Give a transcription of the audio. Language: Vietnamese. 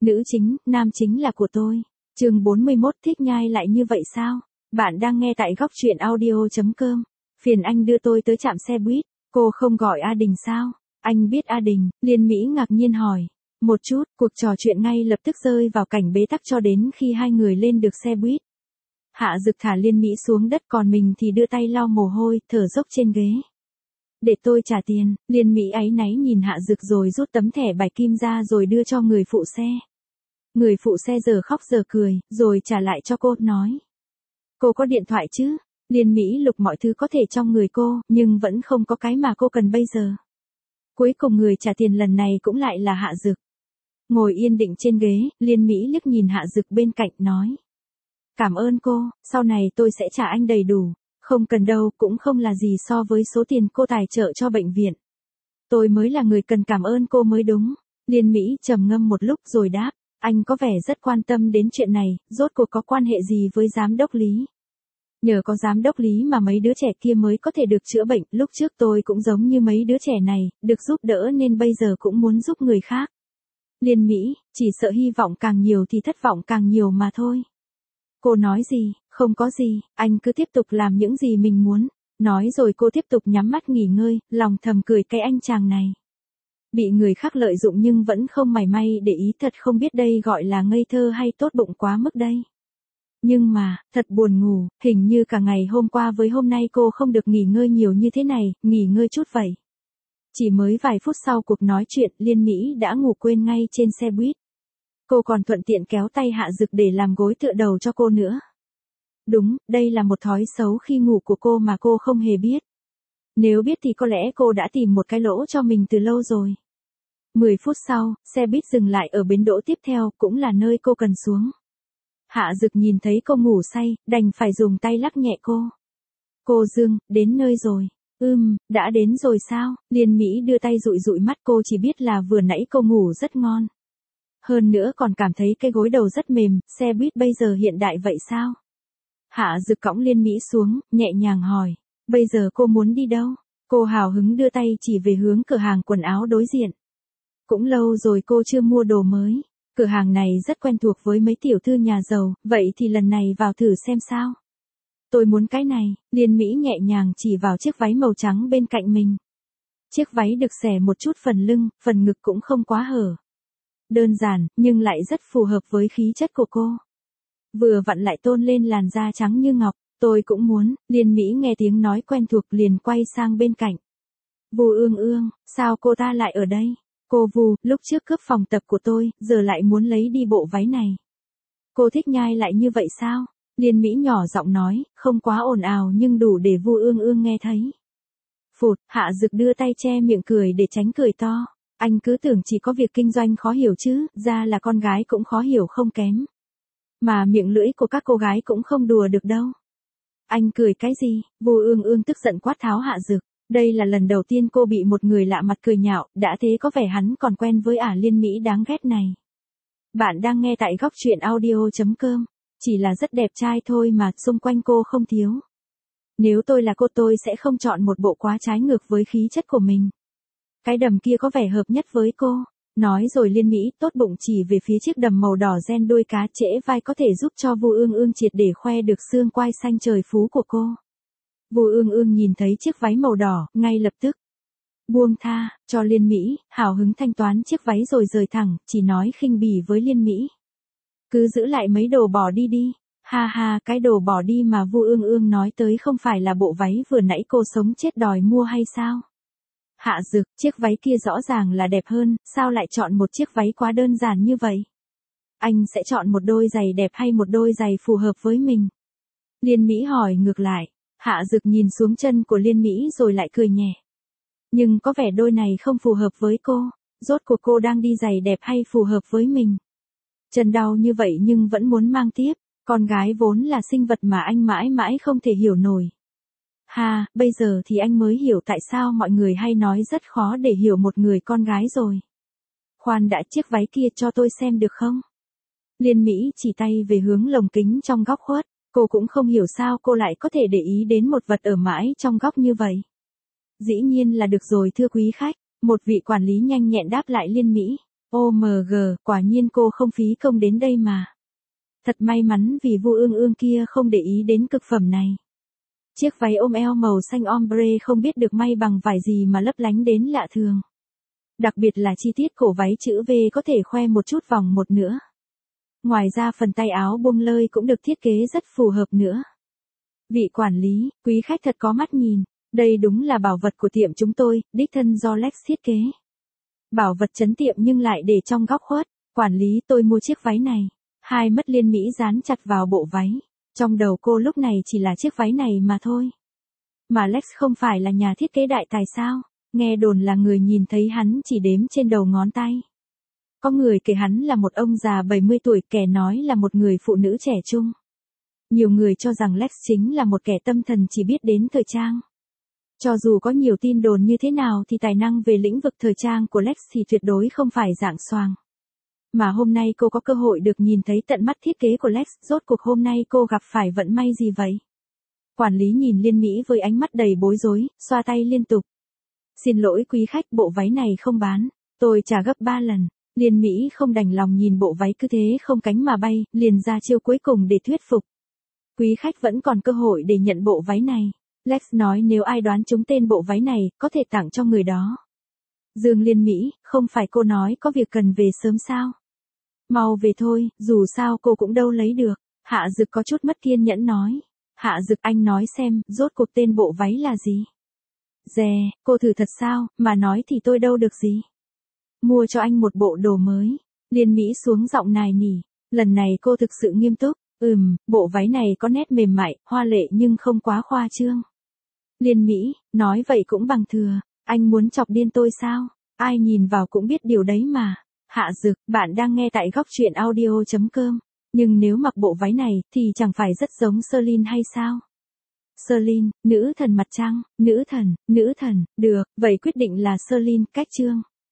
Nữ chính, nam chính là của tôi. Chương 41 thích nhai lại như vậy sao? Bạn đang nghe tại góc truyện audio.com. Phiền anh đưa tôi tới trạm xe buýt. Cô không gọi A Đình sao? Anh biết A Đình, Liên Mỹ ngạc nhiên hỏi. Một chút, cuộc trò chuyện ngay lập tức rơi vào cảnh bế tắc cho đến khi hai người lên được xe buýt. Hạ Dực thả Liên Mỹ xuống đất, còn mình thì đưa tay lau mồ hôi, thở dốc trên ghế. Để tôi trả tiền. Liên Mỹ áy náy nhìn Hạ Dực rồi rút tấm thẻ bài kim ra rồi đưa cho người phụ xe. Người phụ xe giờ khóc giờ cười, rồi trả lại cho cô, nói. Cô có điện thoại chứ? Liên Mỹ lục mọi thứ có thể trong người cô, nhưng vẫn không có cái mà cô cần bây giờ. Cuối cùng người trả tiền lần này cũng lại là Hạ Dực. Ngồi yên định trên ghế, Liên Mỹ liếc nhìn Hạ Dực bên cạnh, nói. Cảm ơn cô, sau này tôi sẽ trả anh đầy đủ. Không cần đâu, cũng không là gì so với số tiền cô tài trợ cho bệnh viện. Tôi mới là người cần cảm ơn cô mới đúng. Liên Mỹ trầm ngâm một lúc rồi đáp. Anh có vẻ rất quan tâm đến chuyện này, rốt cuộc có quan hệ gì với giám đốc Lý? Nhờ có giám đốc Lý mà mấy đứa trẻ kia mới có thể được chữa bệnh, lúc trước tôi cũng giống như mấy đứa trẻ này, được giúp đỡ nên bây giờ cũng muốn giúp người khác. Liên Mỹ, chỉ sợ hy vọng càng nhiều thì thất vọng càng nhiều mà thôi. Cô nói gì? Không có gì, anh cứ tiếp tục làm những gì mình muốn. Nói rồi cô tiếp tục nhắm mắt nghỉ ngơi, lòng thầm cười cái anh chàng này. Bị người khác lợi dụng nhưng vẫn không mảy may để ý, thật không biết đây gọi là ngây thơ hay tốt bụng quá mức đây. Nhưng mà, thật buồn ngủ, hình như cả ngày hôm qua với hôm nay cô không được nghỉ ngơi nhiều như thế này, nghỉ ngơi chút vậy. Chỉ mới vài phút sau cuộc nói chuyện, Liên Mỹ đã ngủ quên ngay trên xe buýt. Cô còn thuận tiện kéo tay Hạ Dực để làm gối tựa đầu cho cô nữa. Đúng, đây là một thói xấu khi ngủ của cô mà cô không hề biết. Nếu biết thì có lẽ cô đã tìm một cái lỗ cho mình từ lâu rồi. 10 phút sau, xe buýt dừng lại ở bến đỗ tiếp theo, cũng là nơi cô cần xuống. Hạ Dực nhìn thấy cô ngủ say, đành phải dùng tay lắc nhẹ cô. Cô Dương, đến nơi rồi. Đã đến rồi sao? Liên Mỹ đưa tay dụi dụi mắt, cô chỉ biết là vừa nãy cô ngủ rất ngon. Hơn nữa còn cảm thấy cái gối đầu rất mềm, xe buýt bây giờ hiện đại vậy sao? Hạ Dực cõng Liên Mỹ xuống, nhẹ nhàng hỏi. Bây giờ cô muốn đi đâu? Cô hào hứng đưa tay chỉ về hướng cửa hàng quần áo đối diện. Cũng lâu rồi cô chưa mua đồ mới. Cửa hàng này rất quen thuộc với mấy tiểu thư nhà giàu, vậy thì lần này vào thử xem sao. Tôi muốn cái này. Liên Mỹ nhẹ nhàng chỉ vào chiếc váy màu trắng bên cạnh mình. Chiếc váy được xẻ một chút phần lưng, phần ngực cũng không quá hở. Đơn giản, nhưng lại rất phù hợp với khí chất của cô. Vừa vặn lại tôn lên làn da trắng như ngọc. Tôi cũng muốn. Liên Mỹ nghe tiếng nói quen thuộc liền quay sang bên cạnh. Vu Ương Ương, sao cô ta lại ở đây? Cô Vu, lúc trước cướp phòng tập của tôi, giờ lại muốn lấy đi bộ váy này. Cô thích nhai lại như vậy sao? Liên Mỹ nhỏ giọng nói, không quá ồn ào nhưng đủ để Vu Ương Ương nghe thấy. Phụt, Hạ Dực đưa tay che miệng cười để tránh cười to. Anh cứ tưởng chỉ có việc kinh doanh khó hiểu chứ, ra là con gái cũng khó hiểu không kém. Mà miệng lưỡi của các cô gái cũng không đùa được đâu. Anh cười cái gì? Vu Ương Ương tức giận quát tháo Hạ Dực. Đây là lần đầu tiên cô bị một người lạ mặt cười nhạo, đã thế có vẻ hắn còn quen với Liên Mỹ đáng ghét này. Bạn đang nghe tại góc truyện audio.com. Chỉ là rất đẹp trai thôi mà, xung quanh cô không thiếu. Nếu tôi là cô tôi sẽ không chọn một bộ quá trái ngược với khí chất của mình. Cái đầm kia có vẻ hợp nhất với cô. Nói rồi Liên Mỹ tốt bụng chỉ về phía chiếc đầm màu đỏ ren đuôi cá trễ vai có thể giúp cho Vu Ương Ương triệt để khoe được xương quai xanh trời phú của cô. Vu Ương Ương nhìn thấy chiếc váy màu đỏ, ngay lập tức buông tha cho Liên Mỹ, hào hứng thanh toán chiếc váy rồi rời thẳng, chỉ nói khinh bỉ với Liên Mỹ. Cứ giữ lại mấy đồ bỏ đi đi. Ha ha, cái đồ bỏ đi mà Vu Ương Ương nói tới không phải là bộ váy vừa nãy cô sống chết đòi mua hay sao? Hạ Dực, chiếc váy kia rõ ràng là đẹp hơn, sao lại chọn một chiếc váy quá đơn giản như vậy? Anh sẽ chọn một đôi giày đẹp hay một đôi giày phù hợp với mình? Liên Mỹ hỏi ngược lại. Hạ Dực nhìn xuống chân của Liên Mỹ rồi lại cười nhẹ. Nhưng có vẻ đôi này không phù hợp với cô. Rốt cuộc cô đang đi giày đẹp hay phù hợp với mình? Chân đau như vậy nhưng vẫn muốn mang tiếp. Con gái vốn là sinh vật mà anh mãi mãi không thể hiểu nổi. Ha, bây giờ thì anh mới hiểu tại sao mọi người hay nói rất khó để hiểu một người con gái rồi. Khoan đã, chiếc váy kia cho tôi xem được không? Liên Mỹ chỉ tay về hướng lồng kính trong góc khuất. Cô cũng không hiểu sao cô lại có thể để ý đến một vật ở mãi trong góc như vậy. Dĩ nhiên là được rồi thưa quý khách. Một vị quản lý nhanh nhẹn đáp lại Liên Mỹ. OMG, quả nhiên cô không phí công đến đây mà. Thật may mắn vì Vu Ương Ương kia không để ý đến cực phẩm này. Chiếc váy ôm eo màu xanh ombre không biết được may bằng vải gì mà lấp lánh đến lạ thường. Đặc biệt là chi tiết cổ váy chữ V có thể khoe một chút vòng một nữa. Ngoài ra phần tay áo bông lơi cũng được thiết kế rất phù hợp nữa. Vị quản lý, quý khách thật có mắt nhìn. Đây đúng là bảo vật của tiệm chúng tôi, đích thân do Lex thiết kế. Bảo vật trấn tiệm nhưng lại để trong góc khuất. Quản lý, tôi mua chiếc váy này. Hai mắt Liên Mỹ dán chặt vào bộ váy. Trong đầu cô lúc này chỉ là chiếc váy này mà thôi. Mà Lex không phải là nhà thiết kế đại tài sao? Nghe đồn là người nhìn thấy hắn chỉ đếm trên đầu ngón tay. Có người kể hắn là một ông già 70 tuổi, kẻ nói là một người phụ nữ trẻ trung. Nhiều người cho rằng Lex chính là một kẻ tâm thần chỉ biết đến thời trang. Cho dù có nhiều tin đồn như thế nào thì tài năng về lĩnh vực thời trang của Lex thì tuyệt đối không phải dạng xoàng. Mà hôm nay cô có cơ hội được nhìn thấy tận mắt thiết kế của Lex, rốt cuộc hôm nay cô gặp phải vận may gì vậy? Quản lý nhìn Liên Mỹ với ánh mắt đầy bối rối, xoa tay liên tục. Xin lỗi quý khách, bộ váy này không bán, tôi trả gấp 3 lần. Liên Mỹ không đành lòng nhìn bộ váy cứ thế không cánh mà bay, liền ra chiêu cuối cùng để thuyết phục. Quý khách vẫn còn cơ hội để nhận bộ váy này. Lex nói nếu ai đoán trúng tên bộ váy này, có thể tặng cho người đó. Dương Liên Mỹ, không phải cô nói có việc cần về sớm sao? Mau về thôi, dù sao cô cũng đâu lấy được. Hạ Dực có chút mất kiên nhẫn nói. Hạ Dực, anh nói xem, rốt cuộc tên bộ váy là gì? Dè, cô thử thật sao, mà nói thì tôi đâu được gì. Mua cho anh một bộ đồ mới. Liên Mỹ xuống giọng nài nỉ. Lần này cô thực sự nghiêm túc. Bộ váy này có nét mềm mại, hoa lệ nhưng không quá khoa trương. Liên Mỹ, nói vậy cũng bằng thừa. Anh muốn chọc điên tôi sao? Ai nhìn vào cũng biết điều đấy mà. Hạ Dực, bạn đang nghe tại góc truyện audio.com. Nhưng nếu mặc bộ váy này thì chẳng phải rất giống Celine hay sao? Celine, nữ thần mặt trăng, nữ thần, được, vậy quyết định là Celine, cách chương.